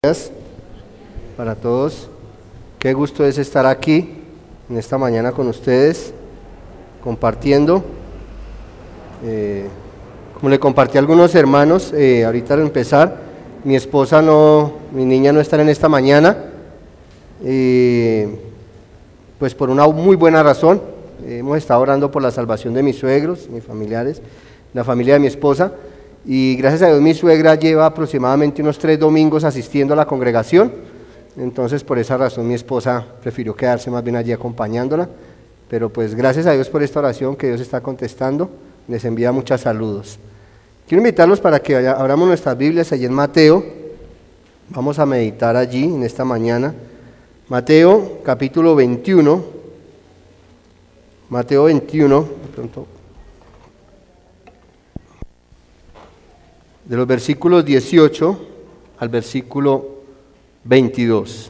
Gracias para todos. Qué gusto es estar aquí en esta mañana con ustedes, compartiendo. Como le compartí a algunos hermanos, ahorita al empezar, mi niña no está en esta mañana, pues por una muy buena razón. Hemos estado orando por la salvación de mis suegros, mis familiares, la familia de mi esposa. Y gracias a Dios mi suegra lleva aproximadamente unos 3 domingos asistiendo a la congregación, entonces por esa razón mi esposa prefirió quedarse más bien allí acompañándola, pero pues gracias a Dios por esta oración que Dios está contestando, les envía muchos saludos. Quiero invitarlos para que abramos nuestras Biblias allí en Mateo, vamos a meditar allí en esta mañana, Mateo capítulo 21, Mateo 21, de pronto, de los versículos 18 al versículo 22.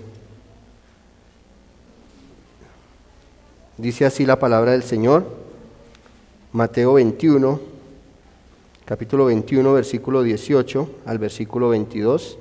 Dice así la palabra del Señor, Mateo 21, capítulo 21, versículo 18 al versículo 22.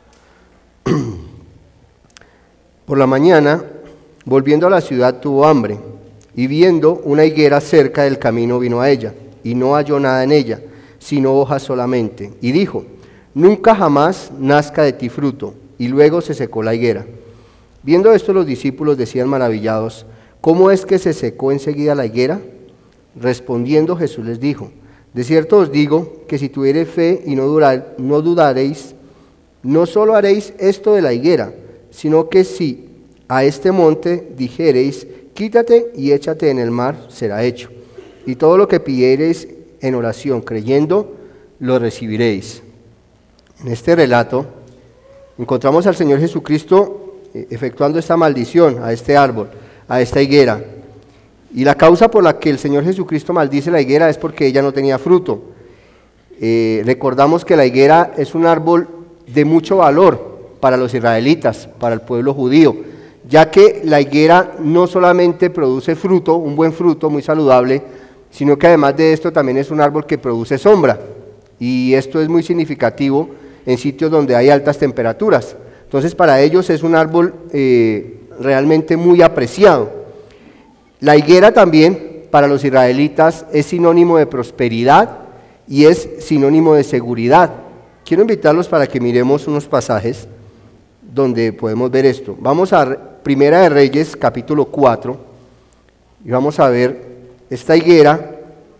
Por la mañana, volviendo a la ciudad, tuvo hambre, y viendo una higuera cerca del camino, vino a ella, y no halló nada en ella, sino hojas solamente, y dijo: nunca jamás nazca de ti fruto. Y luego se secó la higuera. Viendo esto, los discípulos decían maravillados: ¿cómo es que se secó enseguida la higuera? Respondiendo Jesús les dijo: de cierto os digo que si tuviereis fe y no dudaréis, no solo haréis esto de la higuera, sino que si a este monte dijereis: quítate y échate en el mar, será hecho. Y todo lo que pidiereis en oración, creyendo, lo recibiréis. En este relato encontramos al Señor Jesucristo efectuando esta maldición a este árbol, a esta higuera. Y la causa por la que el Señor Jesucristo maldice la higuera es porque ella no tenía fruto. Recordamos que la higuera es un árbol de mucho valor para los israelitas, para el pueblo judío, ya que la higuera no solamente produce fruto, un buen fruto muy saludable, sino que además de esto también es un árbol que produce sombra, y esto es muy significativo en sitios donde hay altas temperaturas. Entonces para ellos es un árbol realmente muy apreciado. La higuera también para los israelitas es sinónimo de prosperidad y es sinónimo de seguridad. Quiero invitarlos para que miremos unos pasajes donde podemos ver esto. Vamos a Primera de Reyes capítulo 4 y vamos a ver esta higuera,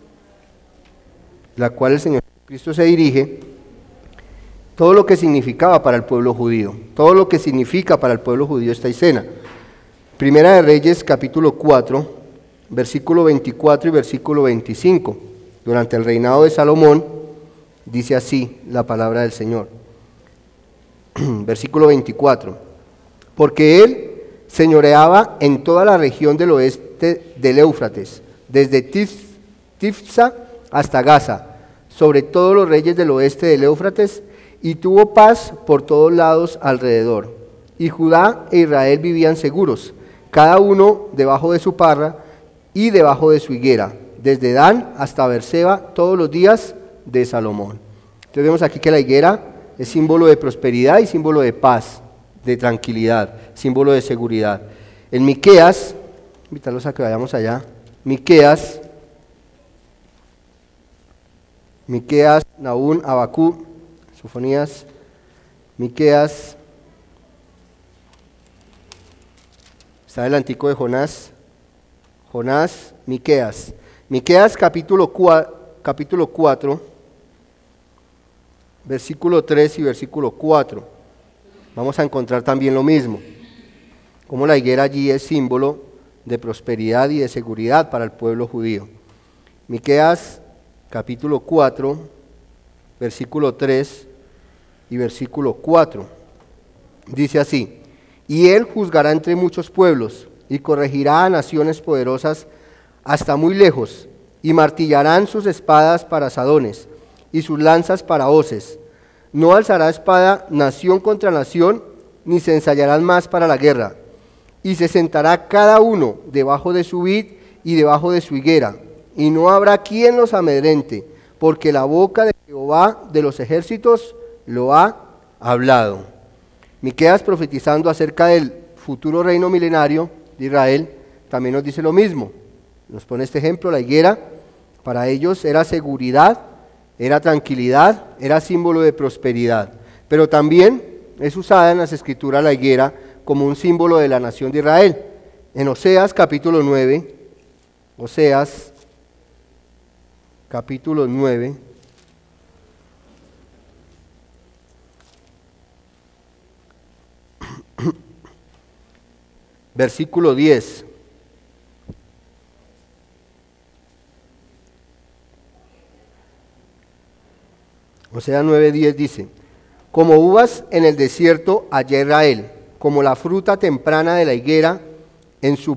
la cual el Señor Jesucristo se dirige, todo lo que significaba para el pueblo judío, todo lo que significa para el pueblo judío esta escena. Primera de Reyes, capítulo 4, versículo 24 y versículo 25. Durante el reinado de Salomón, dice así la palabra del Señor. Versículo 24. Porque él señoreaba en toda la región del oeste del Éufrates, desde Tifsa hasta Gaza, sobre todos los reyes del oeste del Éufrates, y tuvo paz por todos lados alrededor. Y Judá e Israel vivían seguros, cada uno debajo de su parra y debajo de su higuera, desde Dan hasta Beerseba, todos los días de Salomón. Entonces vemos aquí que la higuera es símbolo de prosperidad y símbolo de paz, de tranquilidad, símbolo de seguridad. En Miqueas, invitarlos a que vayamos allá, Miqueas, Nahum, Abacú, Sofonías, Miqueas, está el antico de Jonás, Miqueas. Miqueas capítulo 4, versículo 3 y versículo 4. Vamos a encontrar también lo mismo, como la higuera allí es símbolo de prosperidad y de seguridad para el pueblo judío. Miqueas capítulo 4, versículo 3 y versículo 4. Dice así: y él juzgará entre muchos pueblos, y corregirá a naciones poderosas hasta muy lejos, y martillarán sus espadas para asadones, y sus lanzas para hoces. No alzará espada nación contra nación, ni se ensayarán más para la guerra. Y se sentará cada uno debajo de su vid y debajo de su higuera, y no habrá quien los amedrente, porque la boca de Jehová de los ejércitos lo ha hablado. Miqueas, profetizando acerca del futuro reino milenario de Israel, también nos dice lo mismo. Nos pone este ejemplo: la higuera para ellos era seguridad, era tranquilidad, era símbolo de prosperidad. Pero también es usada en las Escrituras la higuera como un símbolo de la nación de Israel. En Oseas capítulo 9, Oseas capítulo 9, versículo 10. Oseas 9:10 dice: como uvas en el desierto hallé Israel, como la fruta temprana de la higuera en su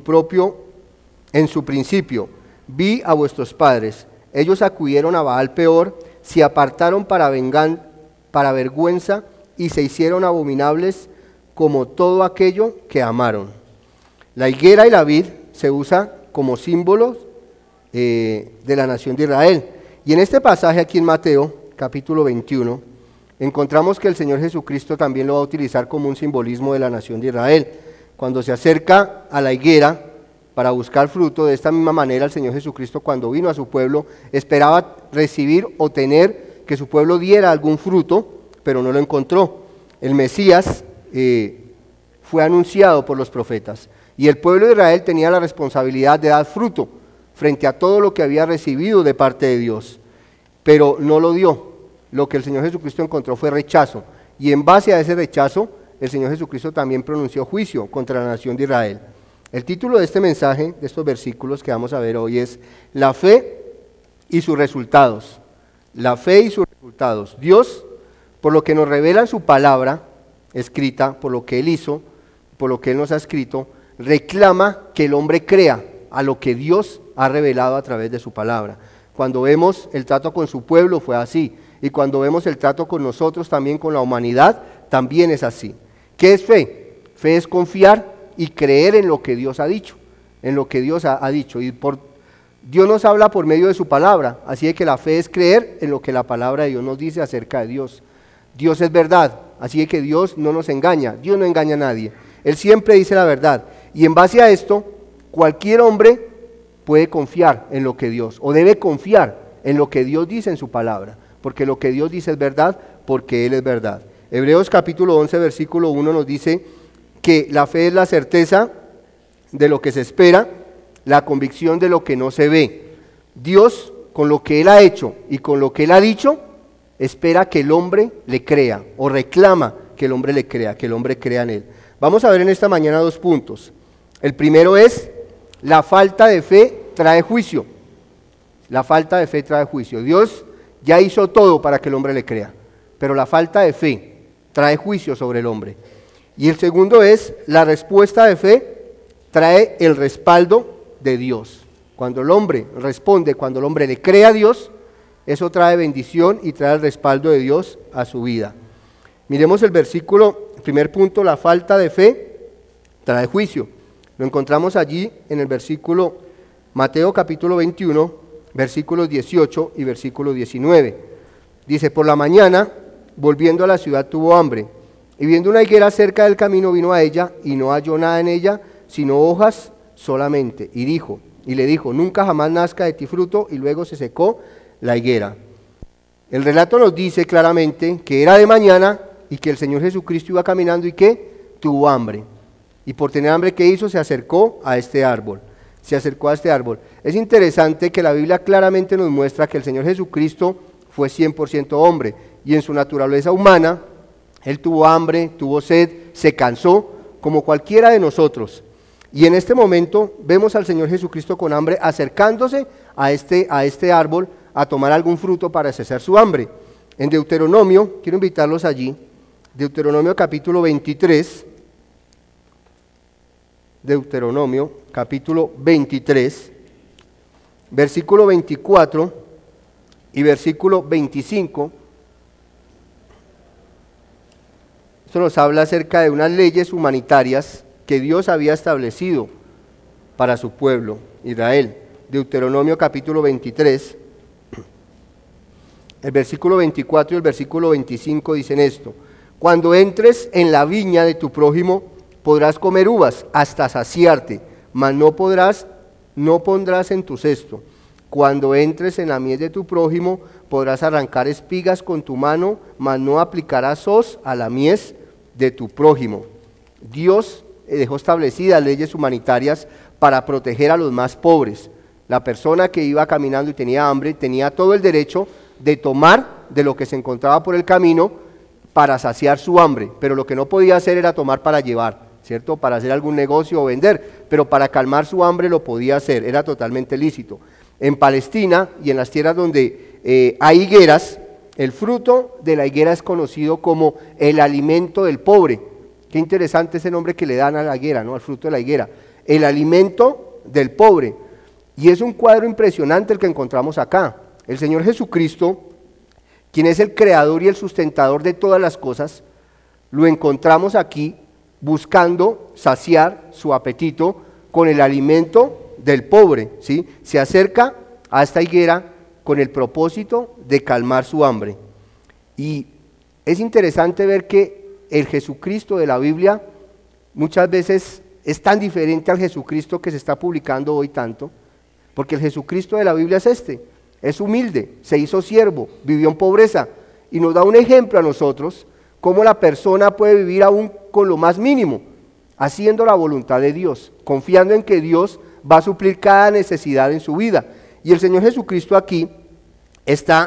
principio, vi a vuestros padres. Ellos acudieron a Baal Peor, se apartaron para vergüenza y se hicieron abominables como todo aquello que amaron. La higuera y la vid se usa como símbolos de la nación de Israel. Y en este pasaje aquí en Mateo, capítulo 21, encontramos que el Señor Jesucristo también lo va a utilizar como un simbolismo de la nación de Israel. Cuando se acerca a la higuera para buscar fruto, de esta misma manera el Señor Jesucristo, cuando vino a su pueblo, esperaba recibir o tener que su pueblo diera algún fruto, pero no lo encontró. El Mesías fue anunciado por los profetas, y el pueblo de Israel tenía la responsabilidad de dar fruto frente a todo lo que había recibido de parte de Dios, pero no lo dio. Lo que el Señor Jesucristo encontró fue rechazo, y en base a ese rechazo, el Señor Jesucristo también pronunció juicio contra la nación de Israel. El título de este mensaje, de estos versículos que vamos a ver hoy, es La fe y sus resultados. La fe y sus resultados. Dios, por lo que nos revela en su palabra escrita, por lo que Él hizo, por lo que Él nos ha escrito, reclama que el hombre crea a lo que Dios ha revelado a través de su palabra. Cuando vemos el trato con su pueblo fue así, y cuando vemos el trato con nosotros también, con la humanidad, también es así. ¿Qué es fe? Fe es confiar y creer en lo que Dios ha dicho, en lo que Dios ha dicho. Y Dios nos habla por medio de su palabra, así de que la fe es creer en lo que la palabra de Dios nos dice acerca de Dios. Dios es verdad, así de que Dios no nos engaña, Dios no engaña a nadie. Él siempre dice la verdad, y en base a esto, cualquier hombre puede confiar en lo que Dios, o debe confiar en lo que Dios dice en su palabra, porque lo que Dios dice es verdad, porque Él es verdad. Hebreos capítulo 11, versículo 1 nos dice que la fe es la certeza de lo que se espera, la convicción de lo que no se ve. Dios, con lo que Él ha hecho y con lo que Él ha dicho, espera que el hombre le crea, o reclama que el hombre le crea, que el hombre crea en Él. Vamos a ver en esta mañana dos puntos. El primero es: la falta de fe trae juicio. La falta de fe trae juicio. Dios ya hizo todo para que el hombre le crea, pero la falta de fe trae juicio sobre el hombre. Y el segundo es: la respuesta de fe trae el respaldo de Dios. Cuando el hombre responde, cuando el hombre le cree a Dios, eso trae bendición y trae el respaldo de Dios a su vida. Miremos el versículo, primer punto: la falta de fe trae juicio. Lo encontramos allí en el versículo Mateo capítulo 21, versículos 18 y versículo 19. Dice: por la mañana, volviendo a la ciudad, tuvo hambre, y viendo una higuera cerca del camino, vino a ella, y no halló nada en ella, sino hojas solamente, y le dijo: nunca jamás nazca de ti fruto, y luego se secó la higuera. El relato nos dice claramente que era de mañana, y que el Señor Jesucristo iba caminando, y que tuvo hambre, y por tener hambre, ¿qué hizo? Se acercó a este árbol. Es interesante que la Biblia claramente nos muestra que el Señor Jesucristo fue 100% hombre, y en su naturaleza humana, Él tuvo hambre, tuvo sed, se cansó, como cualquiera de nosotros. Y en este momento vemos al Señor Jesucristo con hambre acercándose a este árbol a tomar algún fruto para cesar su hambre. En Deuteronomio, quiero invitarlos allí, Deuteronomio capítulo 23, Deuteronomio capítulo 23, versículo 24 y versículo 25. Esto nos habla acerca de unas leyes humanitarias que Dios había establecido para su pueblo, Israel. Deuteronomio capítulo 23, el versículo 24 y el versículo 25 dicen esto: Cuando entres en la viña de tu prójimo, podrás comer uvas hasta saciarte, mas no pondrás en tu cesto. Cuando entres en la mies de tu prójimo, podrás arrancar espigas con tu mano, mas no aplicarás hoz a la mies de tu prójimo. Dios dejó establecidas leyes humanitarias para proteger a los más pobres. La persona que iba caminando y tenía hambre tenía todo el derecho de tomar de lo que se encontraba por el camino para saciar su hambre, pero lo que no podía hacer era tomar para llevar, ¿cierto? Para hacer algún negocio o vender, pero para calmar su hambre lo podía hacer, era totalmente lícito. En Palestina y en las tierras donde hay higueras, el fruto de la higuera es conocido como el alimento del pobre. Qué interesante ese nombre que le dan a la higuera, ¿no? Al fruto de la higuera, el alimento del pobre. Y es un cuadro impresionante el que encontramos acá. El Señor Jesucristo, quien es el creador y el sustentador de todas las cosas, lo encontramos aquí buscando saciar su apetito con el alimento del pobre, ¿sí? Se acerca a esta higuera con el propósito de calmar su hambre. Y es interesante ver que el Jesucristo de la Biblia muchas veces es tan diferente al Jesucristo que se está publicando hoy tanto, porque el Jesucristo de la Biblia es es humilde, se hizo siervo, vivió en pobreza y nos da un ejemplo a nosotros cómo la persona puede vivir aún con lo más mínimo, haciendo la voluntad de Dios, confiando en que Dios va a suplir cada necesidad en su vida. Y el Señor Jesucristo aquí está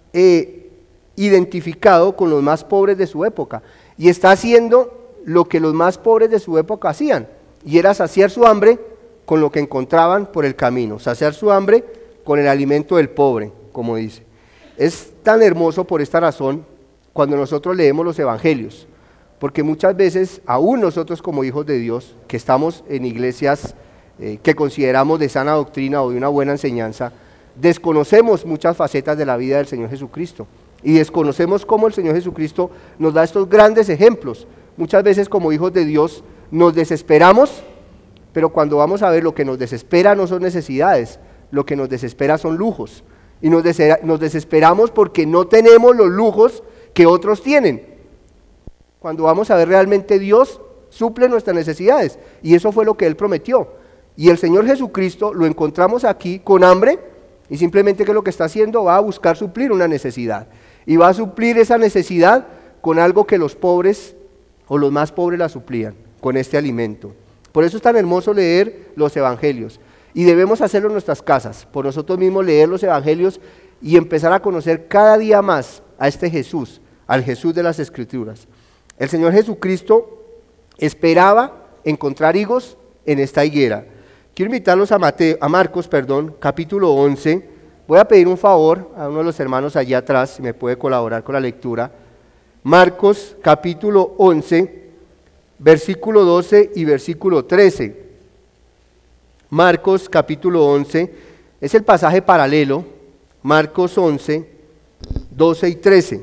identificado con los más pobres de su época y está haciendo lo que los más pobres de su época hacían, y era saciar su hambre con lo que encontraban por el camino, saciar su hambre con el alimento del pobre, como dice. Es tan hermoso por esta razón cuando nosotros leemos los evangelios, porque muchas veces, aún nosotros como hijos de Dios, que estamos en iglesias que consideramos de sana doctrina o de una buena enseñanza, desconocemos muchas facetas de la vida del Señor Jesucristo, y desconocemos cómo el Señor Jesucristo nos da estos grandes ejemplos. Muchas veces como hijos de Dios nos desesperamos, pero cuando vamos a ver, lo que nos desespera no son necesidades, lo que nos desespera son lujos, y nos desesperamos porque no tenemos los lujos que otros tienen. Cuando vamos a ver, realmente Dios suple nuestras necesidades, y eso fue lo que Él prometió. Y el Señor Jesucristo lo encontramos aquí con hambre, y simplemente ¿qué es lo que está haciendo? Va a buscar suplir una necesidad, y va a suplir esa necesidad con algo que los pobres o los más pobres la suplían, con este alimento. Por eso es tan hermoso leer los evangelios, y debemos hacerlo en nuestras casas, por nosotros mismos leer los evangelios y empezar a conocer cada día más a este Jesús, al Jesús de las Escrituras. El Señor Jesucristo esperaba encontrar higos en esta higuera. Quiero invitarlos a Marcos, capítulo 11. Voy a pedir un favor a uno de los hermanos allá atrás, si me puede colaborar con la lectura. Marcos capítulo 11, versículo 12 y versículo 13. Marcos capítulo 11, es el pasaje paralelo, Marcos 11, 12 y 13.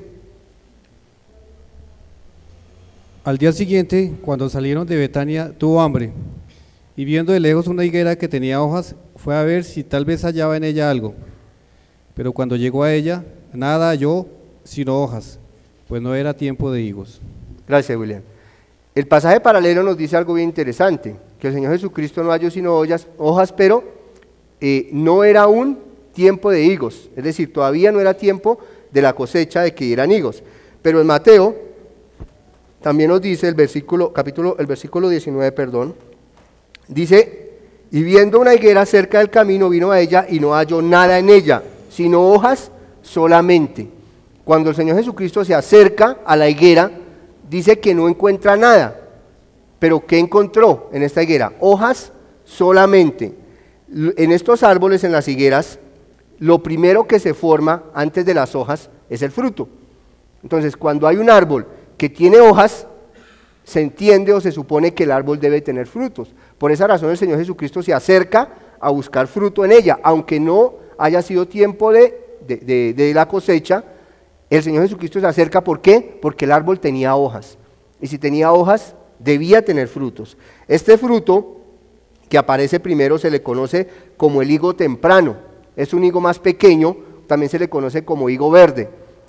Al día siguiente, cuando salieron de Betania, tuvo hambre, y viendo de lejos una higuera que tenía hojas, fue a ver si tal vez hallaba en ella algo. Pero cuando llegó a ella, nada halló sino hojas, pues no era tiempo de higos. Gracias, William. El pasaje paralelo nos dice algo bien interesante, que el Señor Jesucristo no halló sino hojas, pero no era aún tiempo de higos, es decir, todavía no era tiempo de la cosecha de que dieran higos. Pero en Mateo también nos dice el versículo 19, dice: y viendo una higuera cerca del camino, vino a ella y no halló nada en ella, sino hojas solamente. Cuando el Señor Jesucristo se acerca a la higuera, dice que no encuentra nada, pero ¿qué encontró en esta higuera? Hojas solamente. En estos árboles, en las higueras, lo primero que se forma antes de las hojas es el fruto. Entonces, cuando hay un árbol que tiene hojas, se entiende o se supone que el árbol debe tener frutos. Por esa razón el Señor Jesucristo se acerca a buscar fruto en ella, aunque no haya sido tiempo de la cosecha. El Señor Jesucristo se acerca, ¿por qué? Porque el árbol tenía hojas, y si tenía hojas, debía tener frutos. Este fruto que aparece primero se le conoce como el higo temprano, es un higo más pequeño, también se le conoce como higo verde.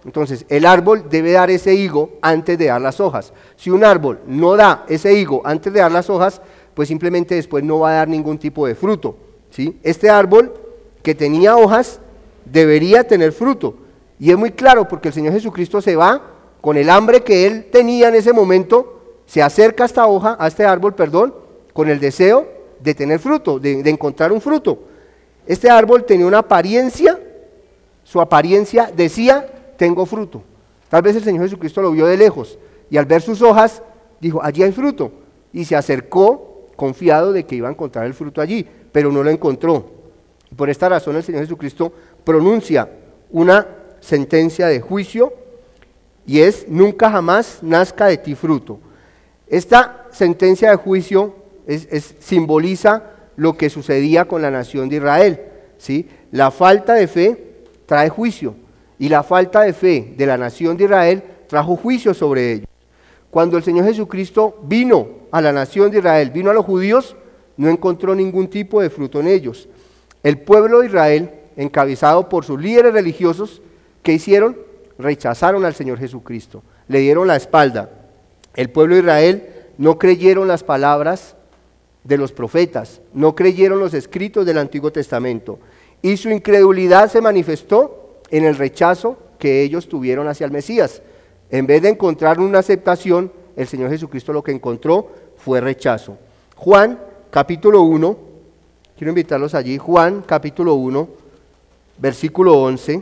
Entonces, el árbol debe dar ese higo antes de dar las hojas. Si un árbol no da ese higo antes de dar las hojas, pues simplemente después no va a dar ningún tipo de fruto, ¿sí? Este árbol que tenía hojas debería tener fruto. Y es muy claro porque el Señor Jesucristo se va con el hambre que él tenía en ese momento, se acerca a esta hoja, a este árbol, perdón, con el deseo de tener fruto, de encontrar un fruto. Este árbol tenía una apariencia, su apariencia decía, tengo fruto. Tal vez el Señor Jesucristo lo vio de lejos y al ver sus hojas dijo, allí hay fruto, y se acercó confiado de que iba a encontrar el fruto allí, pero no lo encontró. Por esta razón el Señor Jesucristo pronuncia una sentencia de juicio y es, nunca jamás nazca de ti fruto. Esta sentencia de juicio simboliza lo que sucedía con la nación de Israel, ¿sí? La falta de fe trae juicio y la falta de fe de la nación de Israel trajo juicio sobre ellos. Cuando el Señor Jesucristo vino a la nación de Israel, vino a los judíos, no encontró ningún tipo de fruto en ellos. El pueblo de Israel, encabezado por sus líderes religiosos, ¿qué hicieron? Rechazaron al Señor Jesucristo, le dieron la espalda. El pueblo de Israel no creyeron las palabras de los profetas, no creyeron los escritos del Antiguo Testamento, y su incredulidad se manifestó en el rechazo que ellos tuvieron hacia el Mesías. En vez de encontrar una aceptación, el Señor Jesucristo lo que encontró fue rechazo. Juan, capítulo 1, quiero invitarlos allí, Juan, capítulo 1, versículo 11.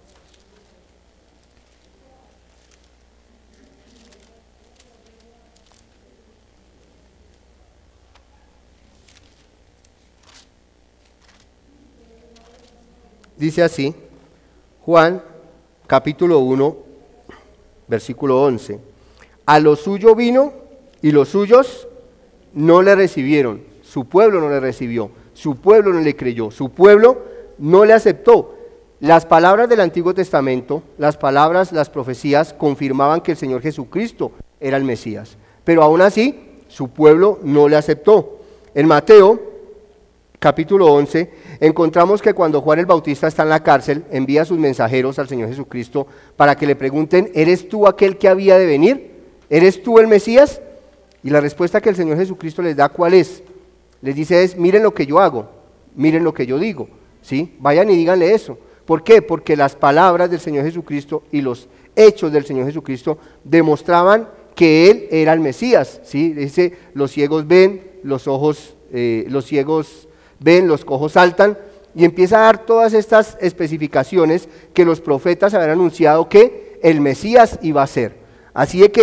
Dice así, Juan, capítulo 1, versículo 11. A lo suyo vino y los suyos no le recibieron. Su pueblo no le recibió, su pueblo no le creyó, su pueblo no le aceptó. Las palabras del Antiguo Testamento, las palabras, las profecías confirmaban que el Señor Jesucristo era el Mesías. Pero aún así, su pueblo no le aceptó. En Mateo, capítulo 11, encontramos que cuando Juan el Bautista está en la cárcel, envía a sus mensajeros al Señor Jesucristo para que le pregunten, ¿eres tú aquel que había de venir? ¿Eres tú el Mesías? Y la respuesta que el Señor Jesucristo les da, ¿cuál es? Les dice es, miren lo que yo hago, miren lo que yo digo, ¿sí? Vayan y díganle eso. ¿Por qué? Porque las palabras del Señor Jesucristo y los hechos del Señor Jesucristo demostraban que Él era el Mesías, ¿sí? Dice, los ciegos ven, los ciegos ven, los cojos saltan, y empieza a dar todas estas especificaciones que los profetas habían anunciado que el Mesías iba a ser. Así de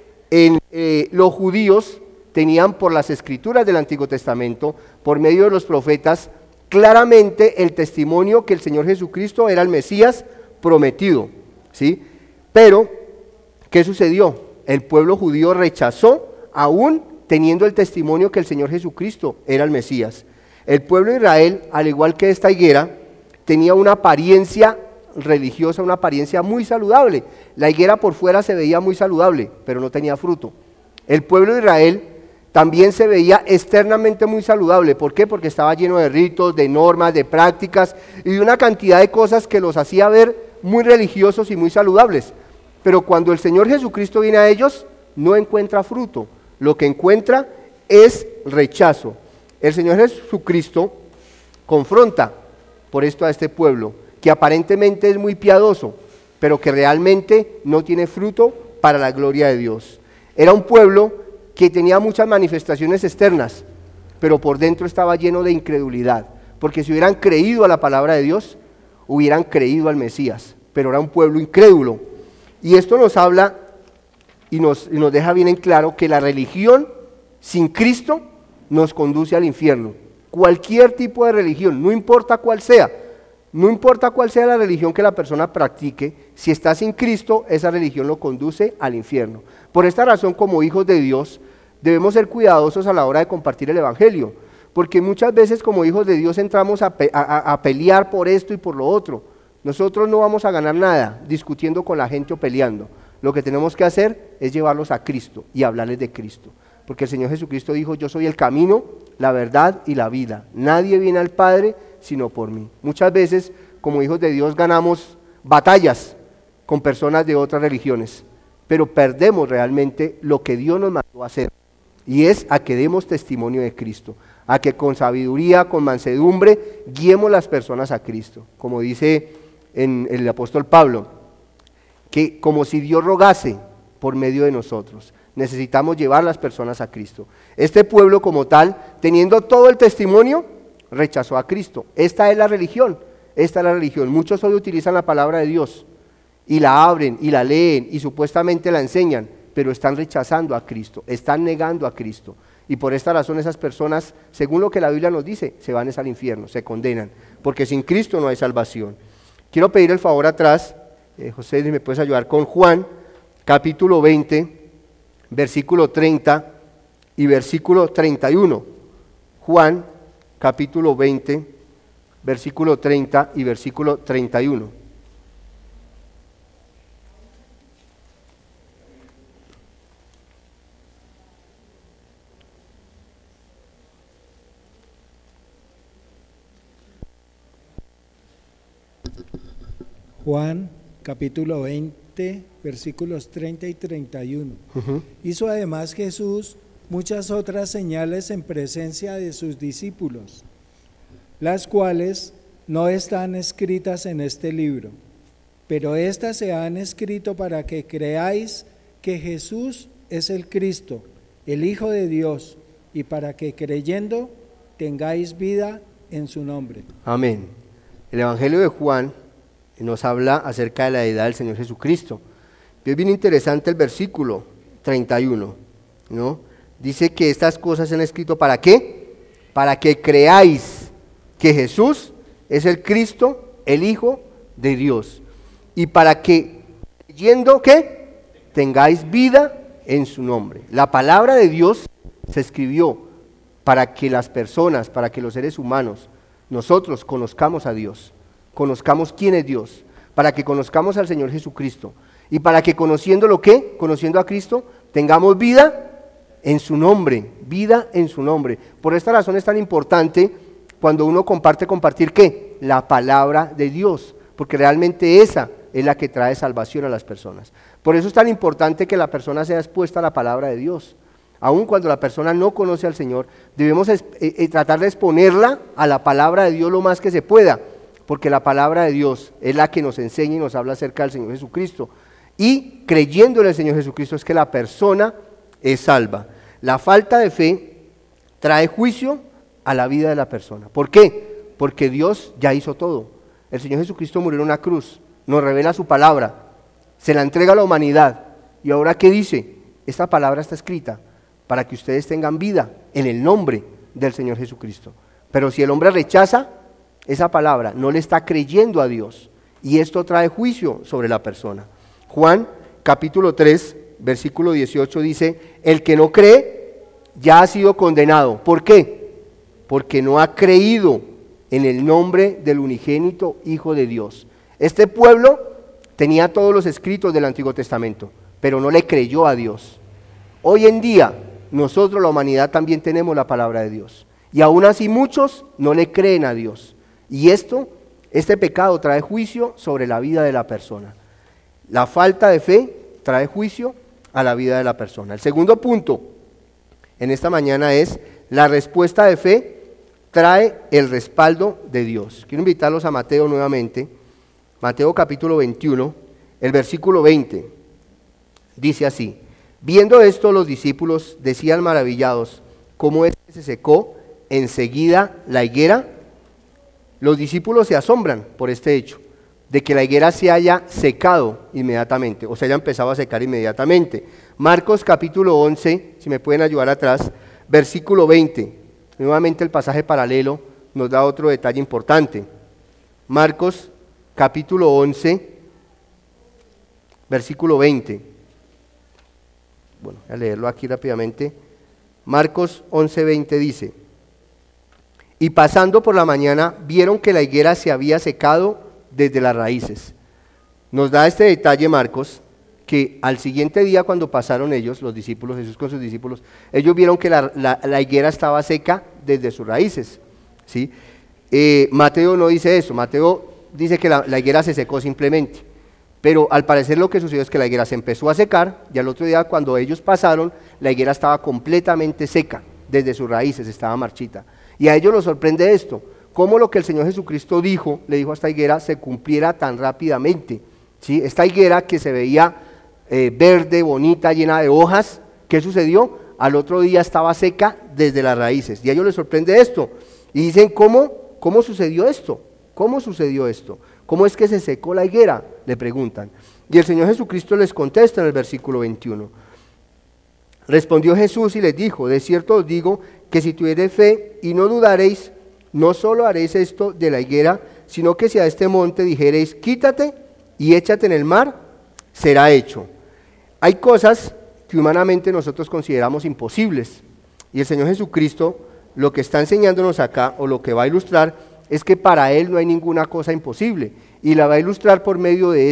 que los judíos tenían por las escrituras del Antiguo Testamento, por medio de los profetas, claramente el testimonio que el Señor Jesucristo era el Mesías prometido, ¿sí? Pero, ¿qué sucedió? El pueblo judío rechazó, aún teniendo el testimonio que el Señor Jesucristo era el Mesías. El pueblo de Israel, al igual que esta higuera, tenía una apariencia religiosa, una apariencia muy saludable. La higuera por fuera se veía muy saludable, pero no tenía fruto. El pueblo de Israel también se veía externamente muy saludable. ¿Por qué? Porque estaba lleno de ritos, de normas, de prácticas y de una cantidad de cosas que los hacía ver muy religiosos y muy saludables. Pero cuando el Señor Jesucristo viene a ellos, no encuentra fruto. Lo que encuentra es rechazo. El Señor Jesucristo confronta por esto a este pueblo, que aparentemente es muy piadoso, pero que realmente no tiene fruto para la gloria de Dios. Era un pueblo que tenía muchas manifestaciones externas, pero por dentro estaba lleno de incredulidad, porque si hubieran creído a la palabra de Dios, hubieran creído al Mesías, pero era un pueblo incrédulo. Y esto nos habla y nos deja bien en claro que la religión sin Cristo nos conduce al infierno. Cualquier tipo de religión, no importa cuál sea, no importa cuál sea la religión que la persona practique, si está sin Cristo, esa religión lo conduce al infierno. Por esta razón, como hijos de Dios, debemos ser cuidadosos a la hora de compartir el Evangelio, porque muchas veces como hijos de Dios entramos a pelear por esto y por lo otro. Nosotros no vamos a ganar nada discutiendo con la gente o peleando. Lo que tenemos que hacer es llevarlos a Cristo y hablarles de Cristo. Porque el Señor Jesucristo dijo, yo soy el camino, la verdad y la vida. Nadie viene al Padre sino por mí. Muchas veces, como hijos de Dios, ganamos batallas con personas de otras religiones, pero perdemos realmente lo que Dios nos mandó a hacer, y es a que demos testimonio de Cristo, a que con sabiduría, con mansedumbre, guiemos las personas a Cristo, como dice en el apóstol Pablo, que como si Dios rogase por medio de nosotros. Necesitamos llevar las personas a Cristo. Este pueblo como tal, teniendo todo el testimonio, rechazó a Cristo. Esta es la religión, esta es la religión. Muchos hoy utilizan la palabra de Dios y la abren y la leen y supuestamente la enseñan, pero están rechazando a Cristo, están negando a Cristo. Y por esta razón esas personas, según lo que la Biblia nos dice, se van al infierno, se condenan, porque sin Cristo no hay salvación. Quiero pedir el favor atrás, José, si me puedes ayudar con Juan, capítulo 20, versículo 30 y versículo 31. Juan, capítulo 20, versículo 30 y versículo 31. Juan, capítulo 20, versículos 30 y 31. Hizo además Jesús muchas otras señales en presencia de sus discípulos, las cuales no están escritas en este libro, pero éstas se han escrito para que creáis que Jesús es el Cristo, el Hijo de Dios, y para que creyendo tengáis vida en su nombre. Amén. El Evangelio de Juan nos habla acerca de la deidad del Señor Jesucristo. Y es bien interesante el versículo 31, ¿no? Dice que estas cosas se han escrito ¿para qué? Para que creáis que Jesús es el Cristo, el Hijo de Dios. Y para que, creyendo ¿qué? Tengáis vida en su nombre. La palabra de Dios se escribió para que las personas, para que los seres humanos, nosotros conozcamos a Dios, conozcamos quién es Dios, para que conozcamos al Señor Jesucristo y para que conociéndolo ¿qué? Conociendo a Cristo, tengamos vida en su nombre, vida en su nombre. Por esta razón es tan importante cuando uno compartir ¿qué? La palabra de Dios, porque realmente esa es la que trae salvación a las personas. Por eso es tan importante que la persona sea expuesta a la palabra de Dios. Aun cuando la persona no conoce al Señor, debemos tratar de exponerla a la palabra de Dios lo más que se pueda, porque la palabra de Dios es la que nos enseña y nos habla acerca del Señor Jesucristo. Y creyendo en el Señor Jesucristo es que la persona es salva. La falta de fe trae juicio a la vida de la persona. ¿Por qué? Porque Dios ya hizo todo. El Señor Jesucristo murió en una cruz, nos revela su palabra, se la entrega a la humanidad. ¿Y ahora qué dice? Esta palabra está escrita para que ustedes tengan vida en el nombre del Señor Jesucristo. Pero si el hombre rechaza esa palabra, no le está creyendo a Dios, y esto trae juicio sobre la persona. Juan capítulo 3, versículo 18 dice, el que no cree ya ha sido condenado. ¿Por qué? Porque no ha creído en el nombre del unigénito Hijo de Dios. Este pueblo tenía todos los escritos del Antiguo Testamento, pero no le creyó a Dios. Hoy en día, nosotros la humanidad también tenemos la palabra de Dios, y aún así muchos no le creen a Dios. Y este pecado trae juicio sobre la vida de la persona. La falta de fe trae juicio a la vida de la persona. El segundo punto en esta mañana es la respuesta de fe trae el respaldo de Dios. Quiero invitarlos a Mateo nuevamente, Mateo capítulo 21, el versículo 20. Dice así, viendo esto los discípulos decían maravillados, ¿cómo es que se secó enseguida la higuera? Los discípulos se asombran por este hecho, de que la higuera se haya secado inmediatamente, o se haya empezado a secar inmediatamente. Marcos capítulo 11, si me pueden ayudar atrás, versículo 20. Nuevamente el pasaje paralelo nos da otro detalle importante. Marcos capítulo 11, versículo 20. Bueno, voy a leerlo aquí rápidamente. Marcos 11, 20 dice, y pasando por la mañana vieron que la higuera se había secado desde las raíces. Nos da este detalle Marcos, que al siguiente día cuando pasaron ellos, los discípulos, Jesús con sus discípulos, ellos vieron que la higuera estaba seca desde sus raíces, ¿sí? Mateo no dice eso, Mateo dice que la higuera se secó simplemente, Pero al parecer lo que sucedió es que la higuera se empezó a secar y al otro día cuando ellos pasaron, la higuera estaba completamente seca, desde sus raíces estaba marchita. Y a ellos los sorprende esto, cómo lo que el Señor Jesucristo dijo, le dijo a esta higuera, se cumpliera tan rápidamente. ¿Sí? Esta higuera que se veía verde, bonita, llena de hojas, ¿qué sucedió? Al otro día estaba seca desde las raíces. Y a ellos les sorprende esto. Y dicen, ¿cómo sucedió esto? ¿Cómo sucedió esto? ¿Cómo es que se secó la higuera? Le preguntan. Y el Señor Jesucristo les contesta en el versículo 21. Respondió Jesús y les dijo, de cierto os digo que si tuviereis fe y no dudaréis, no solo haréis esto de la higuera, sino que si a este monte dijereis, quítate y échate en el mar, será hecho. Hay cosas que humanamente nosotros consideramos imposibles. Y el Señor Jesucristo lo que está enseñándonos acá, o lo que va a ilustrar, es que para Él no hay ninguna cosa imposible. Y la va a ilustrar por medio de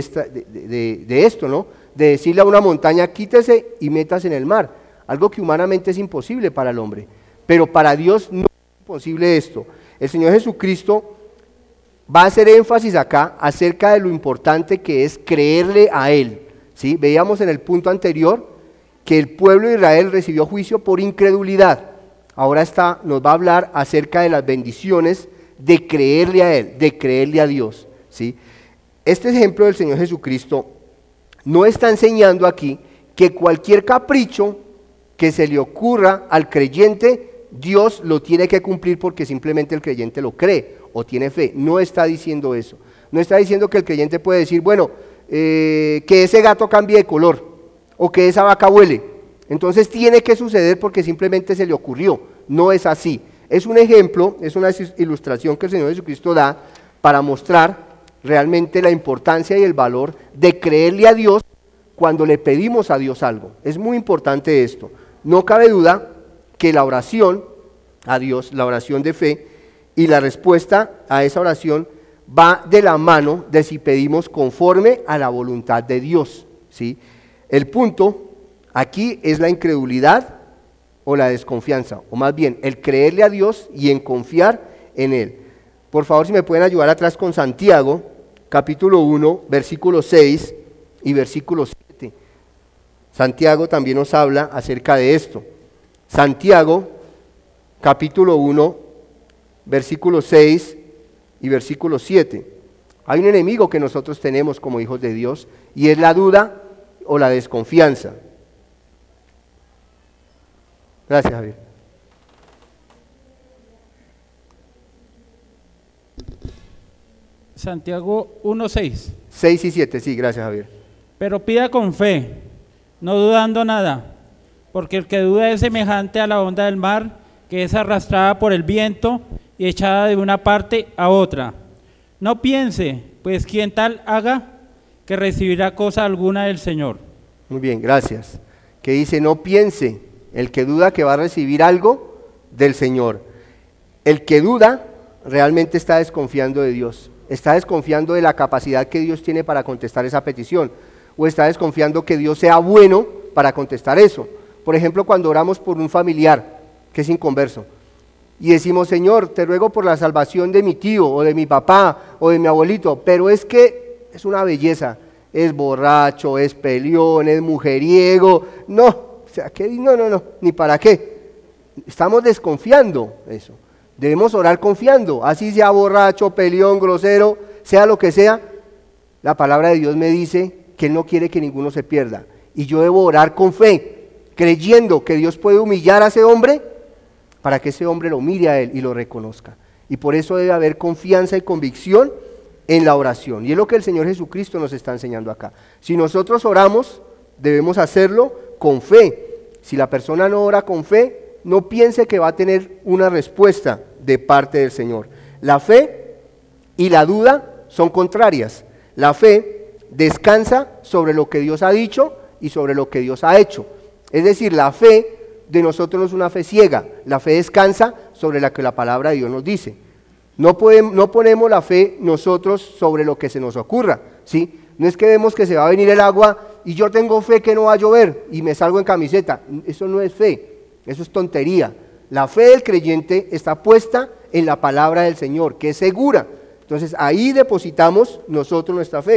esto, ¿no? De decirle a una montaña, quítese y métase en el mar. Algo que humanamente es imposible para el hombre. Pero para Dios no es imposible esto. El Señor Jesucristo va a hacer énfasis acá acerca de lo importante que es creerle a Él. ¿Sí? Veíamos en el punto anterior que el pueblo de Israel recibió juicio por incredulidad. Ahora nos va a hablar acerca de las bendiciones de creerle a Él, de creerle a Dios. ¿Sí? Este ejemplo del Señor Jesucristo no está enseñando aquí que cualquier capricho que se le ocurra al creyente, Dios lo tiene que cumplir porque simplemente el creyente lo cree o tiene fe. No está diciendo eso. No está diciendo que el creyente puede decir, bueno, que ese gato cambie de color o que esa vaca huele. Entonces tiene que suceder porque simplemente se le ocurrió. No es así. Es un ejemplo, es una ilustración que el Señor Jesucristo da para mostrar realmente la importancia y el valor de creerle a Dios cuando le pedimos a Dios algo. Es muy importante esto. No cabe duda que la oración a Dios, la oración de fe y la respuesta a esa oración va de la mano de si pedimos conforme a la voluntad de Dios. ¿Sí? El punto aquí es la incredulidad o la desconfianza, o más bien el creerle a Dios y en confiar en Él. Por favor, si me pueden ayudar atrás con Santiago, capítulo 1, versículo 6 y versículo 7. Santiago también nos habla acerca de esto. Santiago, capítulo 1, versículo 6 y versículo 7. Hay un enemigo que nosotros tenemos como hijos de Dios y es la duda o la desconfianza. Gracias, Javier. Santiago 1:6. 6 y 7, sí, gracias, Javier. Pero pida con fe, no dudando nada, porque el que duda es semejante a la onda del mar, que es arrastrada por el viento y echada de una parte a otra. No piense, pues quien tal haga, que recibirá cosa alguna del Señor. Muy bien, gracias. Que dice, no piense, el que duda que va a recibir algo del Señor. El que duda realmente está desconfiando de Dios, está desconfiando de la capacidad que Dios tiene para contestar esa petición, o está desconfiando que Dios sea bueno para contestar eso. Por ejemplo, cuando oramos por un familiar que es inconverso, y decimos, Señor, te ruego por la salvación de mi tío, o de mi papá, o de mi abuelito, pero es que es una belleza, es borracho, es peleón, es mujeriego, no, o sea, que no, ni para qué. Estamos desconfiando eso. Debemos orar confiando, así sea borracho, peleón, grosero, sea lo que sea. La palabra de Dios me dice que Él no quiere que ninguno se pierda. Y yo debo orar con fe, creyendo que Dios puede humillar a ese hombre para que ese hombre lo mire a Él y lo reconozca. Y por eso debe haber confianza y convicción en la oración. Y es lo que el Señor Jesucristo nos está enseñando acá. Si nosotros oramos, debemos hacerlo con fe. Si la persona no ora con fe, no piense que va a tener una respuesta de parte del Señor. La fe y la duda son contrarias. La fe descansa sobre lo que Dios ha dicho y sobre lo que Dios ha hecho. Es decir, la fe de nosotros no es una fe ciega. La fe descansa sobre la que la palabra de Dios nos dice. No ponemos la fe nosotros sobre lo que se nos ocurra, ¿sí? No es que vemos que se va a venir el agua y yo tengo fe que no va a llover y me salgo en camiseta. Eso no es fe, eso es tontería. La fe del creyente está puesta en la palabra del Señor, que es segura. Entonces ahí depositamos nosotros nuestra fe.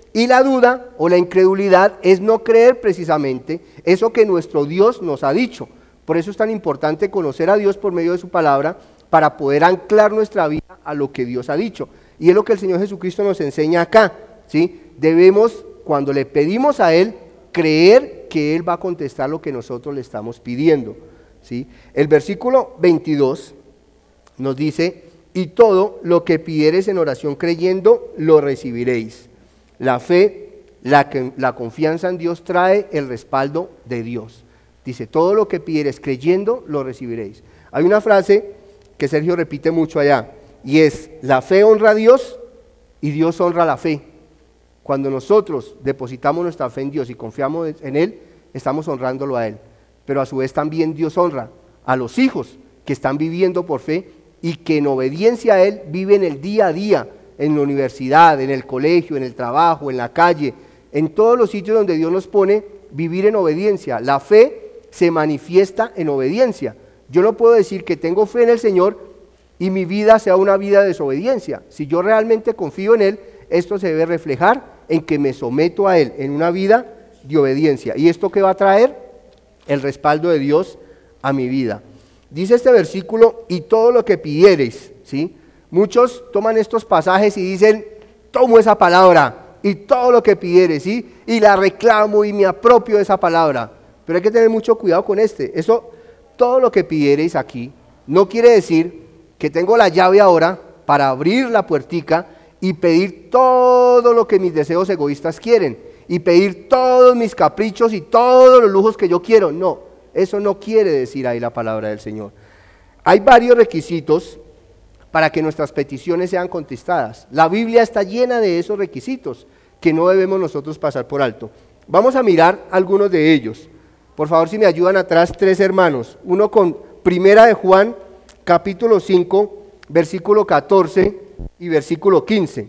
Y la duda o la incredulidad es no creer precisamente eso que nuestro Dios nos ha dicho. Por eso es tan importante conocer a Dios por medio de su palabra, para poder anclar nuestra vida a lo que Dios ha dicho. Y es lo que el Señor Jesucristo nos enseña acá, ¿sí? Debemos, cuando le pedimos a Él, creer que Él va a contestar lo que nosotros le estamos pidiendo, ¿sí? El versículo 22 nos dice: y todo lo que pidiereis en oración creyendo, lo recibiréis. La fe, la confianza en Dios trae el respaldo de Dios. Dice, todo lo que pidiereis creyendo, lo recibiréis. Hay una frase que Sergio repite mucho allá, y es: la fe honra a Dios y Dios honra la fe. Cuando nosotros depositamos nuestra fe en Dios y confiamos en Él, estamos honrándolo a Él. Pero a su vez también Dios honra a los hijos que están viviendo por fe y que en obediencia a Él viven el día a día, en la universidad, en el colegio, en el trabajo, en la calle, en todos los sitios donde Dios nos pone, vivir en obediencia. La fe se manifiesta en obediencia. Yo no puedo decir que tengo fe en el Señor y mi vida sea una vida de desobediencia. Si yo realmente confío en Él, esto se debe reflejar en que me someto a Él, en una vida de obediencia. ¿Y esto qué va a traer? El respaldo de Dios a mi vida. Dice este versículo: y todo lo que pidiereis, ¿sí? Muchos toman estos pasajes y dicen: tomo esa palabra y todo lo que pidiereis, ¿sí? Y la reclamo y me apropio de esa palabra. Pero hay que tener mucho cuidado con eso. Todo lo que pidiereis aquí no quiere decir que tengo la llave ahora para abrir la puertica y pedir todo lo que mis deseos egoístas quieren, y pedir todos mis caprichos y todos los lujos que yo quiero. No, eso no quiere decir ahí la palabra del Señor. Hay varios requisitos para que nuestras peticiones sean contestadas. La Biblia está llena de esos requisitos que no debemos nosotros pasar por alto. Vamos a mirar algunos de ellos. Por favor, si me ayudan atrás, 3 hermanos. Uno con Primera de Juan, capítulo 5, versículo 14 y versículo 15.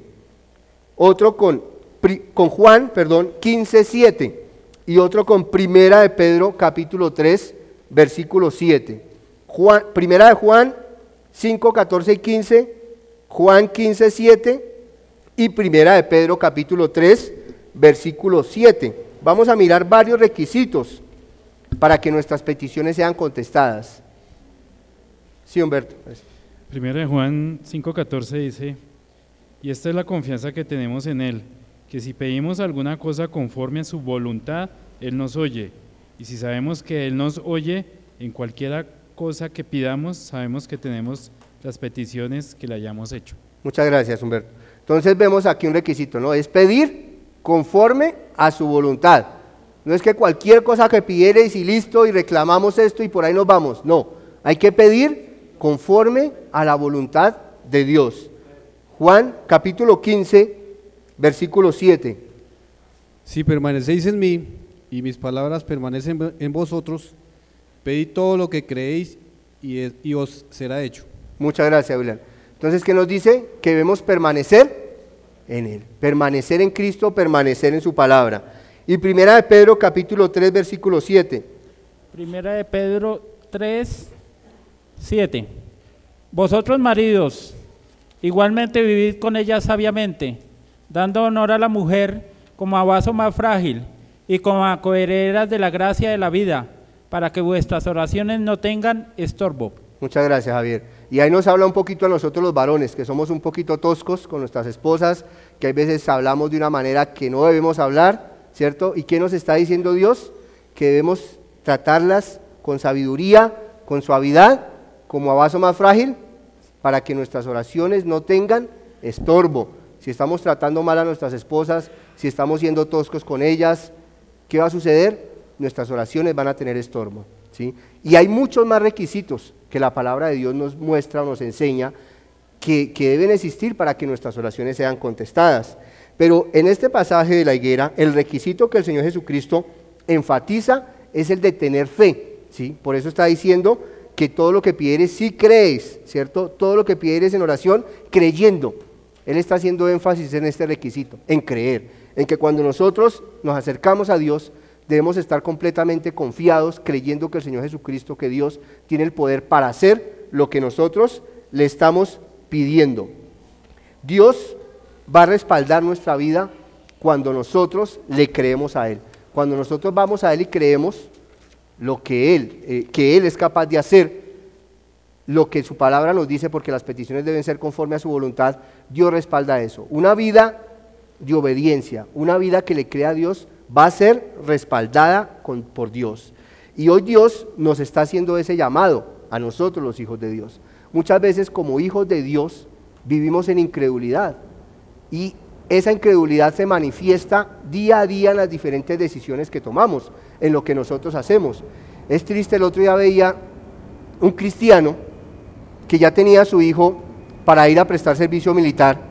Otro con Juan, 15, 7. Y otro con Primera de Pedro, capítulo 3, versículo 7. Primera de Juan 5, 14 y 15, Juan 15, 7 y Primera de Pedro, capítulo 3, versículo 7. Vamos a mirar varios requisitos para que nuestras peticiones sean contestadas. Sí, Humberto. Primera de Juan 5:14 dice: y esta es la confianza que tenemos en Él, que si pedimos alguna cosa conforme a su voluntad, Él nos oye. Y si sabemos que Él nos oye, en cualquier cosa que pidamos, sabemos que tenemos las peticiones que le hayamos hecho. Muchas gracias, Humberto. Entonces vemos aquí un requisito, ¿no? Es pedir conforme a su voluntad. No es que cualquier cosa que pidiereis y listo, y reclamamos esto y por ahí nos vamos. No, hay que pedir conforme a la voluntad de Dios. Juan capítulo 15, versículo 7. Si permanecéis en mí y mis palabras permanecen en vosotros, pedid todo lo que creéis y os será hecho. Muchas gracias, William. Entonces, ¿qué nos dice? Que debemos permanecer en Él, permanecer en Cristo, permanecer en su palabra. Y Primera de Pedro capítulo 3, versículo 7. Primera de Pedro 3, 7. Vosotros, maridos, igualmente vivid con ella sabiamente, dando honor a la mujer como a vaso más frágil y como a coherederas de la gracia de la vida, para que vuestras oraciones no tengan estorbo. Muchas gracias, Javier. Y ahí nos habla un poquito a nosotros los varones, que somos un poquito toscos con nuestras esposas, que hay veces hablamos de una manera que no debemos hablar, ¿cierto? ¿Y qué nos está diciendo Dios? Que debemos tratarlas con sabiduría, con suavidad, como a vaso más frágil, para que nuestras oraciones no tengan estorbo. Si estamos tratando mal a nuestras esposas, si estamos siendo toscos con ellas, ¿qué va a suceder? Nuestras oraciones van a tener estorbo, ¿sí? Y hay muchos más requisitos que la palabra de Dios nos muestra o nos enseña que deben existir para que nuestras oraciones sean contestadas. Pero en este pasaje de la higuera, el requisito que el Señor Jesucristo enfatiza es el de tener fe, ¿sí? Por eso está diciendo que todo lo que pidieres sí crees, ¿cierto? Todo lo que pidieres en oración, creyendo. Él está haciendo énfasis en este requisito, en creer, en que cuando nosotros nos acercamos a Dios, debemos estar completamente confiados, creyendo que el Señor Jesucristo, que Dios tiene el poder para hacer lo que nosotros le estamos pidiendo. Dios va a respaldar nuestra vida cuando nosotros le creemos a Él. Cuando nosotros vamos a Él y creemos lo que Él es capaz de hacer, lo que su palabra nos dice, porque las peticiones deben ser conforme a su voluntad, Dios respalda eso. Una vida de obediencia, una vida que le crea a Dios, va a ser respaldada por Dios. Y hoy Dios nos está haciendo ese llamado a nosotros, los hijos de Dios. Muchas veces como hijos de Dios vivimos en incredulidad, y esa incredulidad se manifiesta día a día en las diferentes decisiones que tomamos, en lo que nosotros hacemos. Es triste, el otro día veía un cristiano que ya tenía a su hijo para ir a prestar servicio militar,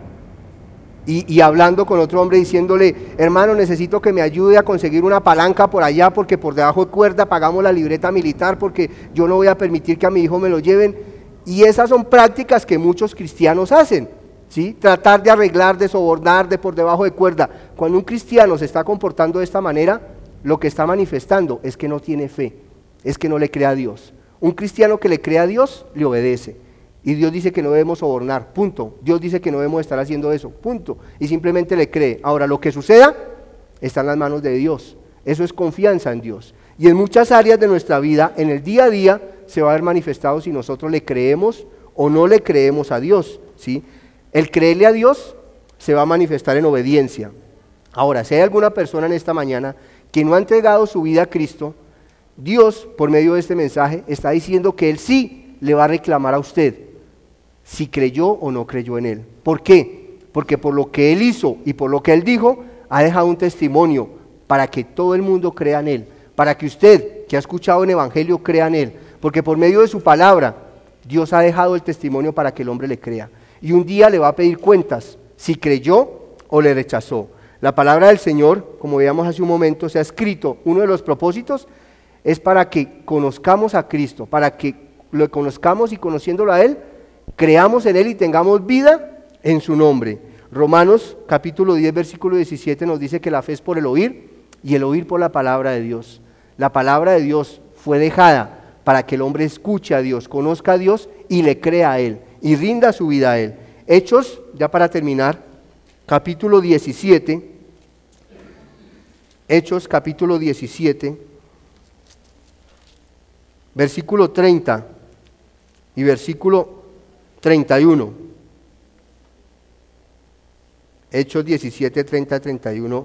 y hablando con otro hombre diciéndole: hermano, necesito que me ayude a conseguir una palanca por allá, porque por debajo de cuerda pagamos la libreta militar, porque yo no voy a permitir que a mi hijo me lo lleven. Y esas son prácticas que muchos cristianos hacen, ¿sí? Tratar de arreglar, de sobornar, de por debajo de cuerda. Cuando un cristiano se está comportando de esta manera, lo que está manifestando es que no tiene fe, es que no le cree a Dios. Un cristiano que le cree a Dios, le obedece. Y Dios dice que no debemos sobornar, punto. Dios dice que no debemos estar haciendo eso, punto. Y simplemente le cree. Ahora, lo que suceda está en las manos de Dios. Eso es confianza en Dios. Y en muchas áreas de nuestra vida, en el día a día, se va a ver manifestado si nosotros le creemos o no le creemos a Dios, ¿sí? El creerle a Dios se va a manifestar en obediencia. Ahora, si hay alguna persona en esta mañana que no ha entregado su vida a Cristo, Dios, por medio de este mensaje, está diciendo que Él sí le va a reclamar a usted si creyó o no creyó en Él. ¿Por qué? Porque por lo que Él hizo y por lo que Él dijo, ha dejado un testimonio para que todo el mundo crea en Él, para que usted, que ha escuchado el Evangelio, crea en Él, porque por medio de su palabra, Dios ha dejado el testimonio para que el hombre le crea. Y un día le va a pedir cuentas, si creyó o le rechazó. La palabra del Señor, como veíamos hace un momento, se ha escrito, uno de los propósitos es para que conozcamos a Cristo, para que lo conozcamos y conociéndolo a Él, creamos en Él y tengamos vida en su nombre. Romanos capítulo 10 versículo 17 nos dice que la fe es por el oír, y el oír por la palabra de Dios. La palabra de Dios fue dejada para que el hombre escuche a Dios, conozca a Dios y le crea a Él y rinda su vida a Él. Hechos, ya para terminar, capítulo 17, Hechos capítulo 17, versículo 30 y versículo 31. Hechos 17, 30, 31.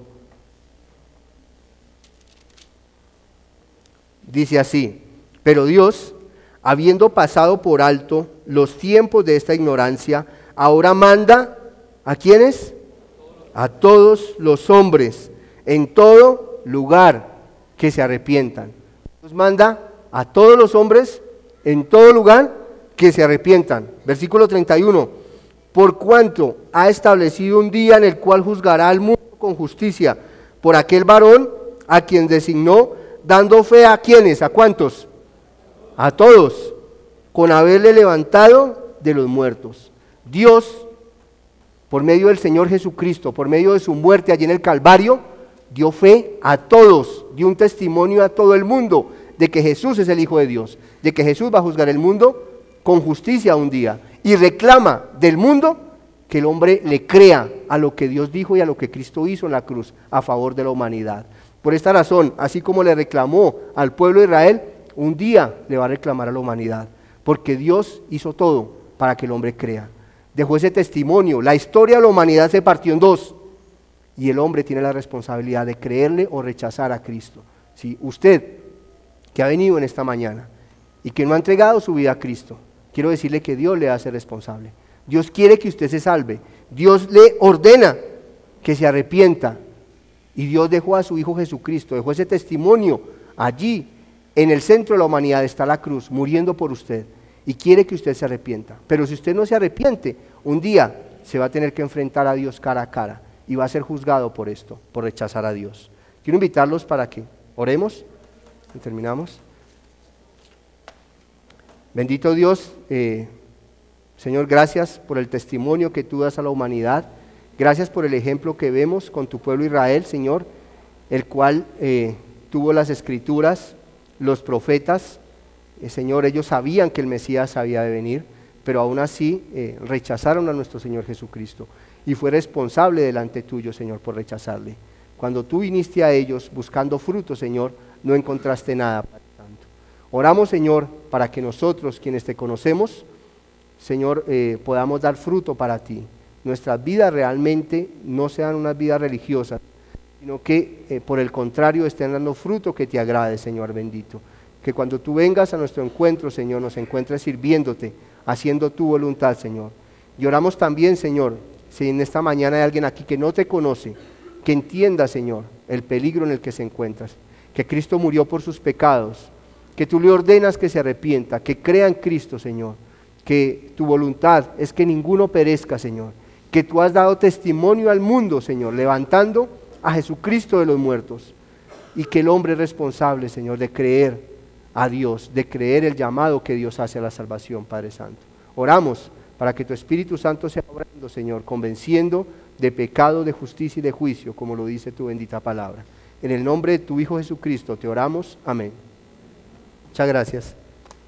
Dice así: pero Dios, habiendo pasado por alto los tiempos de esta ignorancia, ahora manda, ¿a quiénes? A todos los hombres, en todo lugar, que se arrepientan. Dios manda a todos los hombres, en todo lugar, que se arrepientan. Versículo 31. Por cuanto ha establecido un día en el cual juzgará al mundo con justicia, por aquel varón a quien designó, dando fe a quienes, ¿a cuántos? A todos, con haberle levantado de los muertos. Dios, por medio del Señor Jesucristo, por medio de su muerte allí en el Calvario, dio fe a todos, dio un testimonio a todo el mundo de que Jesús es el Hijo de Dios, de que Jesús va a juzgar el mundo con justicia un día, y reclama del mundo que el hombre le crea a lo que Dios dijo y a lo que Cristo hizo en la cruz a favor de la humanidad. Por esta razón, así como le reclamó al pueblo de Israel, un día le va a reclamar a la humanidad, porque Dios hizo todo para que el hombre crea. Dejó ese testimonio. La historia de la humanidad se partió en dos, y el hombre tiene la responsabilidad de creerle o rechazar a Cristo. ¿Sí? Usted, que ha venido en esta mañana y que no ha entregado su vida a Cristo, quiero decirle que Dios le hace responsable. Dios quiere que usted se salve. Dios le ordena que se arrepienta. Y Dios dejó a su Hijo Jesucristo, dejó ese testimonio allí. En el centro de la humanidad está la cruz, muriendo por usted. Y quiere que usted se arrepienta. Pero si usted no se arrepiente, un día se va a tener que enfrentar a Dios cara a cara. Y va a ser juzgado por esto, por rechazar a Dios. Quiero invitarlos para que oremos y terminamos. Bendito Dios, Señor, gracias por el testimonio que tú das a la humanidad. Gracias por el ejemplo que vemos con tu pueblo Israel, Señor, el cual tuvo las escrituras, los profetas. Señor, ellos sabían que el Mesías había de venir, pero aún así rechazaron a nuestro Señor Jesucristo. y fue responsable delante tuyo, Señor, por rechazarle. Cuando tú viniste a ellos buscando fruto, Señor, no encontraste nada, Padre Santo. Oramos, Señor, para que nosotros, quienes te conocemos, Señor, podamos dar fruto para ti. Nuestras vidas realmente no sean unas vidas religiosas, sino que por el contrario estén dando fruto que te agrade, Señor bendito. Que cuando tú vengas a nuestro encuentro, Señor, nos encuentres sirviéndote, haciendo tu voluntad, Señor. Y oramos también, Señor, si en esta mañana hay alguien aquí que no te conoce, que entienda, Señor, el peligro en el que se encuentra, que Cristo murió por sus pecados, que tú le ordenas que se arrepienta, que crea en Cristo, Señor, que tu voluntad es que ninguno perezca, Señor, que tú has dado testimonio al mundo, Señor, levantando a Jesucristo de los muertos, y que el hombre es responsable, Señor, de creer a Dios, de creer el llamado que Dios hace a la salvación, Padre Santo. Oramos para que tu Espíritu Santo sea obrando, Señor, convenciendo de pecado, de justicia y de juicio, como lo dice tu bendita palabra. En el nombre de tu Hijo Jesucristo te oramos. Amén. Muchas gracias.